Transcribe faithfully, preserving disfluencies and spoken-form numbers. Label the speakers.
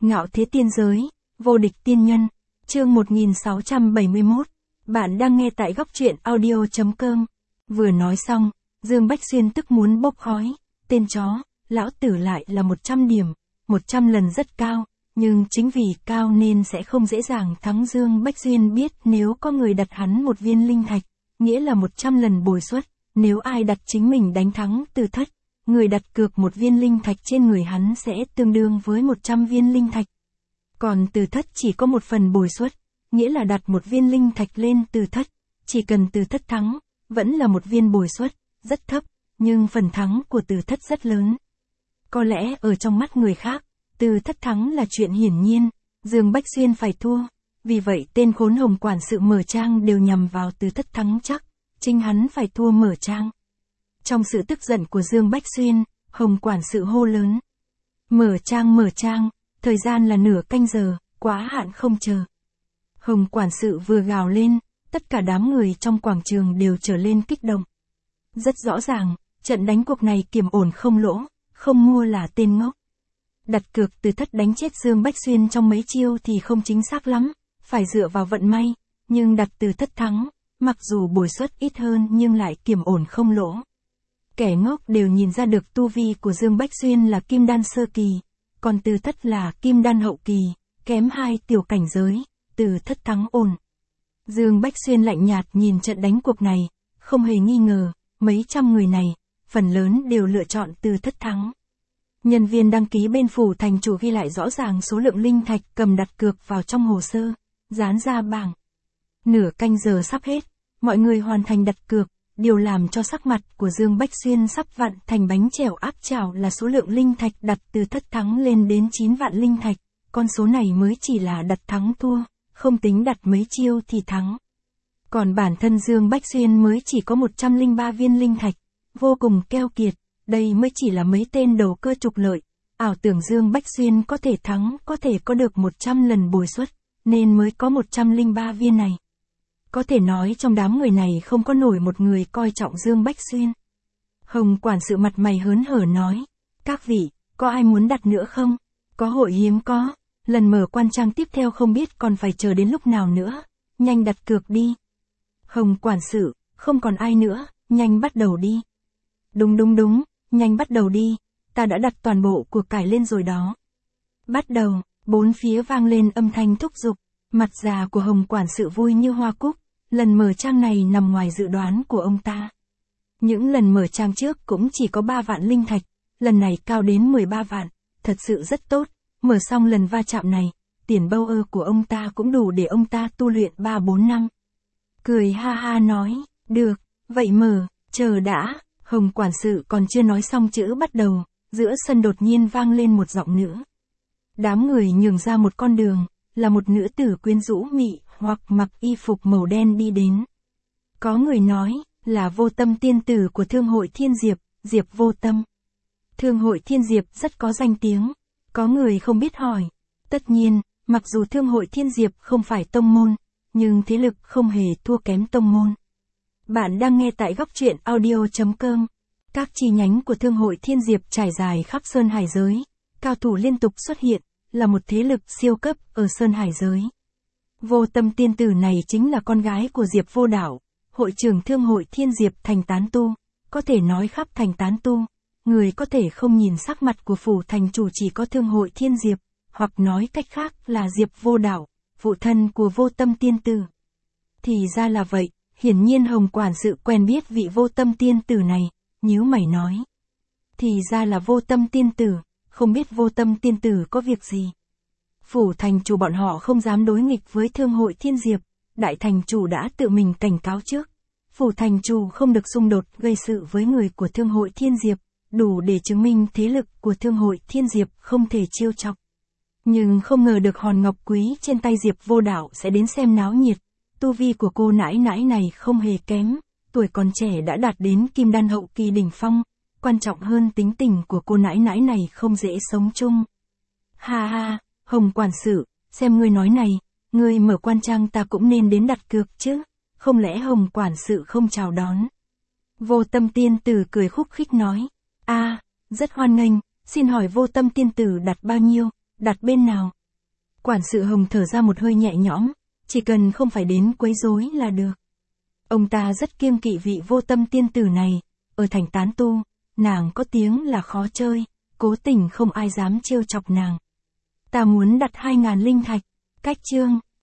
Speaker 1: Ngạo thế tiên giới, vô địch tiên nhân, chương một nghìn sáu trăm bảy mươi mốt, bạn đang nghe tại góc truyện audio.com. Vừa nói xong, Dương Bách Xuyên tức muốn bốc khói, tên chó, lão tử lại là một trăm điểm, một trăm lần rất cao, nhưng chính vì cao nên sẽ không dễ dàng thắng. Dương Bách Xuyên biết nếu có người đặt hắn một viên linh thạch, nghĩa là một trăm lần bồi suất, nếu ai đặt chính mình đánh thắng Từ Thất, người đặt cược một viên linh thạch trên người hắn sẽ tương đương với một trăm viên linh thạch. Còn Từ Thất chỉ có một phần bồi suất, nghĩa là đặt một viên linh thạch lên Từ Thất, chỉ cần Từ Thất thắng, vẫn là một viên bồi suất, rất thấp, nhưng phần thắng của Từ Thất rất lớn. Có lẽ ở trong mắt người khác, Từ Thất thắng là chuyện hiển nhiên, Dương Bách Xuyên phải thua, vì vậy tên khốn Hồng quản sự mở trang đều nhằm vào Từ Thất thắng chắc, chính hắn phải thua mở trang. Trong sự tức giận của Dương Bách Xuyên, Hồng quản sự hô lớn. Mở trang mở trang, thời gian là nửa canh giờ, quá hạn không chờ. Hồng quản sự vừa gào lên, tất cả đám người trong quảng trường đều trở lên kích động. Rất rõ ràng, trận đánh cuộc này kiểm ổn không lỗ, không mua là tên ngốc. Đặt cược Từ Thất đánh chết Dương Bách Xuyên trong mấy chiêu thì không chính xác lắm, phải dựa vào vận may, nhưng đặt Từ Thất thắng, mặc dù bồi suất ít hơn nhưng lại kiểm ổn không lỗ. Kẻ ngốc đều nhìn ra được tu vi của Dương Bách Xuyên là kim đan sơ kỳ, còn Từ Thất là kim đan hậu kỳ, kém hai tiểu cảnh giới, Từ Thất thắng ổn. Dương Bách Xuyên lạnh nhạt nhìn trận đánh cuộc này, không hề nghi ngờ, mấy trăm người này, phần lớn đều lựa chọn Từ Thất thắng. Nhân viên đăng ký bên phủ thành chủ ghi lại rõ ràng số lượng linh thạch cầm đặt cược vào trong hồ sơ, dán ra bảng. Nửa canh giờ sắp hết, mọi người hoàn thành đặt cược, điều làm cho sắc mặt của Dương Bách Xuyên sắp vặn thành bánh chèo áp chảo là số lượng linh thạch đặt Từ Thất thắng lên đến chín vạn linh thạch, con số này mới chỉ là đặt thắng thua, không tính đặt mấy chiêu thì thắng. Còn bản thân Dương Bách Xuyên mới chỉ có một trăm lẻ ba viên linh thạch, vô cùng keo kiệt, đây mới chỉ là mấy tên đầu cơ trục lợi, ảo tưởng Dương Bách Xuyên có thể thắng, có thể có được một trăm lần bồi suất, nên mới có một trăm lẻ ba viên này. Có thể nói trong đám người này không có nổi một người coi trọng Dương Bách Xuyên. Hồng quản sự mặt mày hớn hở nói, các vị, có ai muốn đặt nữa không? Có hội hiếm có, lần mở quan trang tiếp theo không biết còn phải chờ đến lúc nào nữa, nhanh đặt cược đi. Hồng quản sự, không còn ai nữa, nhanh bắt đầu đi. Đúng đúng đúng, nhanh bắt đầu đi, ta đã đặt toàn bộ của cải lên rồi đó. Bắt đầu, bốn phía vang lên âm thanh thúc giục, mặt già của Hồng quản sự vui như hoa cúc, lần mở trang này nằm ngoài dự đoán của ông ta. Những lần mở trang trước cũng chỉ có ba vạn linh thạch, lần này cao đến mười ba vạn, thật sự rất tốt, mở xong lần va chạm này, tiền bâu ơ của ông ta cũng đủ để ông ta tu luyện ba bốn năm. Cười ha ha nói, được, vậy mở, chờ đã. Hồng quản sự còn chưa nói xong chữ bắt đầu, giữa sân đột nhiên vang lên một giọng nữ. Đám người nhường ra một con đường, là một nữ tử quyến rũ mị, hoặc mặc y phục màu đen đi đến. Có người nói, là Vô Tâm tiên tử của Thương hội Thiên Diệp, Diệp Vô Tâm. Thương hội Thiên Diệp rất có danh tiếng, có người không biết hỏi. Tất nhiên, mặc dù Thương hội Thiên Diệp không phải tông môn, nhưng thế lực không hề thua kém tông môn. Bạn đang nghe tại góc truyện audio.com. Các chi nhánh của Thương hội Thiên Diệp trải dài khắp Sơn Hải giới, cao thủ liên tục xuất hiện, là một thế lực siêu cấp ở Sơn Hải giới. Vô Tâm tiên tử này chính là con gái của Diệp Vô Đảo, hội trưởng Thương hội Thiên Diệp thành tán tu, có thể nói khắp thành tán tu, người có thể không nhìn sắc mặt của phủ thành chủ chỉ có Thương hội Thiên Diệp, hoặc nói cách khác là Diệp Vô Đảo, phụ thân của Vô Tâm tiên tử. Thì ra là vậy. Hiển nhiên Hồng quản sự quen biết vị Vô Tâm tiên tử này, nhíu mày nói. Thì ra là Vô Tâm tiên tử, không biết Vô Tâm tiên tử có việc gì. Phủ thành chủ bọn họ không dám đối nghịch với Thương hội Thiên Diệp, đại thành chủ đã tự mình cảnh cáo trước. Phủ thành chủ không được xung đột gây sự với người của Thương hội Thiên Diệp, đủ để chứng minh thế lực của Thương hội Thiên Diệp không thể trêu chọc. Nhưng không ngờ được hòn ngọc quý trên tay Diệp Vô Đảo sẽ đến xem náo nhiệt. Tu vi của cô nãi nãi này không hề kém, tuổi còn trẻ đã đạt đến kim đan hậu kỳ đỉnh phong, quan trọng hơn tính tình của cô nãi nãi này không dễ sống chung. Ha ha, Hồng quản sự, xem ngươi nói này, ngươi mở quan trang ta cũng nên đến đặt cược chứ, không lẽ Hồng quản sự không chào đón. Vô Tâm tiên tử cười khúc khích nói, a, rất hoan nghênh, xin hỏi Vô Tâm tiên tử đặt bao nhiêu, đặt bên nào? Quản sự Hồng thở ra một hơi nhẹ nhõm, chỉ cần không phải đến quấy rối là được. Ông ta rất kiêng kỵ vị vô tâm tiên tử này, ở thành tán tu, nàng có tiếng là khó chơi, cố tình không ai dám trêu chọc nàng. Ta muốn đặt hai ngàn linh thạch, cách chương.